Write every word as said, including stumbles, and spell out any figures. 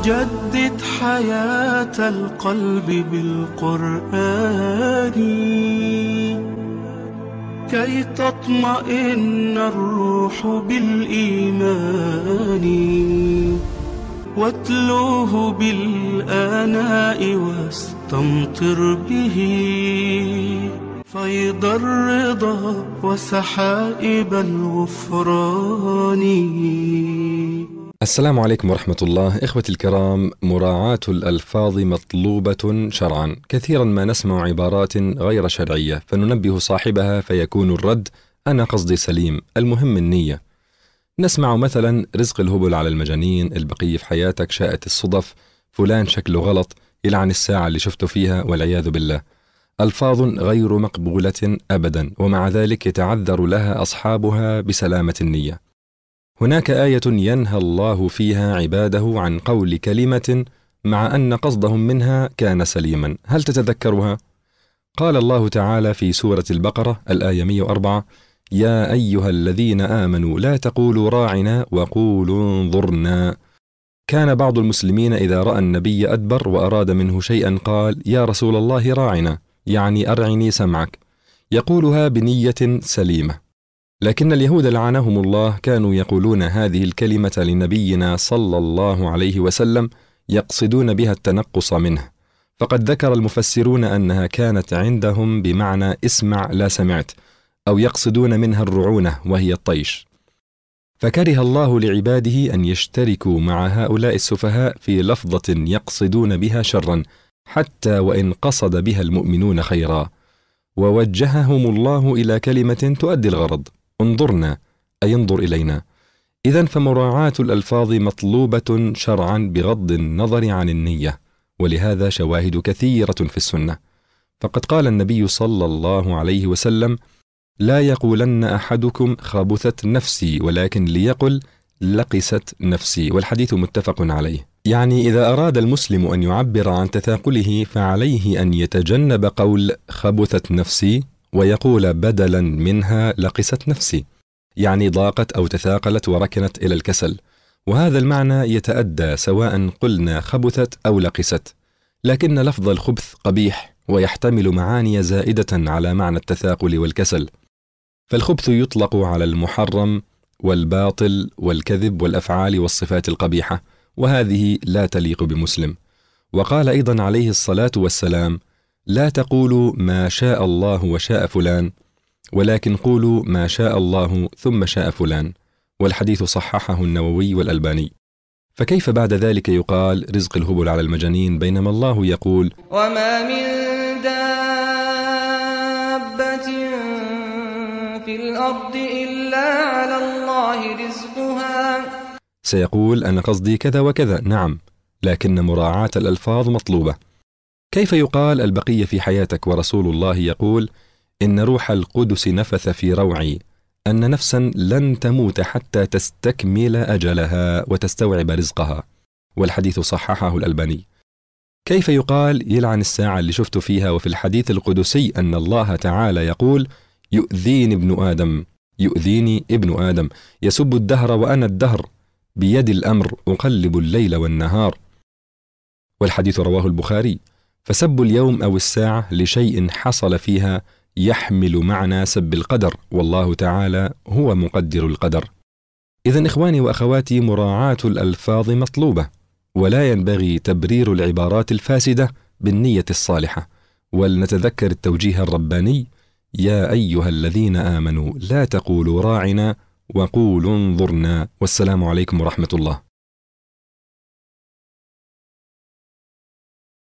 جدد حياة القلب بالقرآن كي تطمئن الروح بالإيمان، واتلوه بالآناء واستمطر به فيض الرضا وسحائب الغفران. السلام عليكم ورحمة الله. إخوتي الكرام، مراعاة الألفاظ مطلوبة شرعا. كثيرا ما نسمع عبارات غير شرعية فننبه صاحبها فيكون الرد أنا قصدي سليم، المهم النية. نسمع مثلا رزق الهبل على المجانين، البقية في حياتك، شاءت الصدف، فلان شكله غلط، يلعن الساعة اللي شفته فيها، والعياذ بالله. ألفاظ غير مقبولة أبدا، ومع ذلك يتعذر لها أصحابها بسلامة النية. هناك آية ينهى الله فيها عباده عن قول كلمة مع أن قصدهم منها كان سليما. هل تتذكرها؟ قال الله تعالى في سورة البقرة الآية مئة وأربعة: يا أيها الذين آمنوا لا تقولوا راعنا وقولوا انظرنا. كان بعض المسلمين إذا رأى النبي أدبر وأراد منه شيئا قال: يا رسول الله راعنا، يعني أرعني سمعك، يقولها بنية سليمة. لكن اليهود لعنهم الله كانوا يقولون هذه الكلمة لنبينا صلى الله عليه وسلم يقصدون بها التنقص منه، فقد ذكر المفسرون أنها كانت عندهم بمعنى اسمع لا سمعت، أو يقصدون منها الرعونة وهي الطيش. فكره الله لعباده أن يشتركوا مع هؤلاء السفهاء في لفظة يقصدون بها شرا، حتى وإن قصد بها المؤمنون خيرا، ووجههم الله إلى كلمة تؤدي الغرض: انظرنا، أي انظر إلينا. إذن فمراعاة الألفاظ مطلوبة شرعا بغض النظر عن النية، ولهذا شواهد كثيرة في السنة. فقد قال النبي صلى الله عليه وسلم: لا يقولن أحدكم خبثت نفسي، ولكن ليقل لقست نفسي، والحديث متفق عليه. يعني إذا أراد المسلم أن يعبر عن تثاقله فعليه أن يتجنب قول خبثت نفسي ويقول بدلا منها لقست نفسي، يعني ضاقت أو تثاقلت وركنت إلى الكسل، وهذا المعنى يتأدى سواء قلنا خبثت أو لقست. لكن لفظ الخبث قبيح ويحتمل معاني زائدة على معنى التثاقل والكسل، فالخبث يطلق على المحرم والباطل والكذب والأفعال والصفات القبيحة، وهذه لا تليق بمسلم. وقال أيضا عليه الصلاة والسلام: لا تقولوا ما شاء الله وشاء فلان، ولكن قولوا ما شاء الله ثم شاء فلان، والحديث صححه النووي والألباني. فكيف بعد ذلك يقال رزق الهبل على المجانين بينما الله يقول: وما من دابة في الأرض إلا على الله رزقها. سيقول أنا قصدي كذا وكذا، نعم، لكن مراعاة الألفاظ مطلوبة. كيف يقال البقية في حياتك ورسول الله يقول: إن روح القدس نفث في روعي أن نفسا لن تموت حتى تستكمل أجلها وتستوعب رزقها، والحديث صححه الألباني. كيف يقال يلعن الساعة اللي شفت فيها وفي الحديث القدسي أن الله تعالى يقول: يؤذيني ابن آدم، يؤذيني ابن آدم، يسب الدهر وأنا الدهر، بيد الأمر أقلب الليل والنهار، والحديث رواه البخاري. فسب اليوم أو الساعة لشيء حصل فيها يحمل معنى سب القدر، والله تعالى هو مقدر القدر. إذن إخواني وأخواتي، مراعاة الألفاظ مطلوبة، ولا ينبغي تبرير العبارات الفاسدة بالنية الصالحة. ولنتذكر التوجيه الرباني: يا أيها الذين آمنوا لا تقولوا راعنا وقولوا انظرنا. والسلام عليكم ورحمة الله.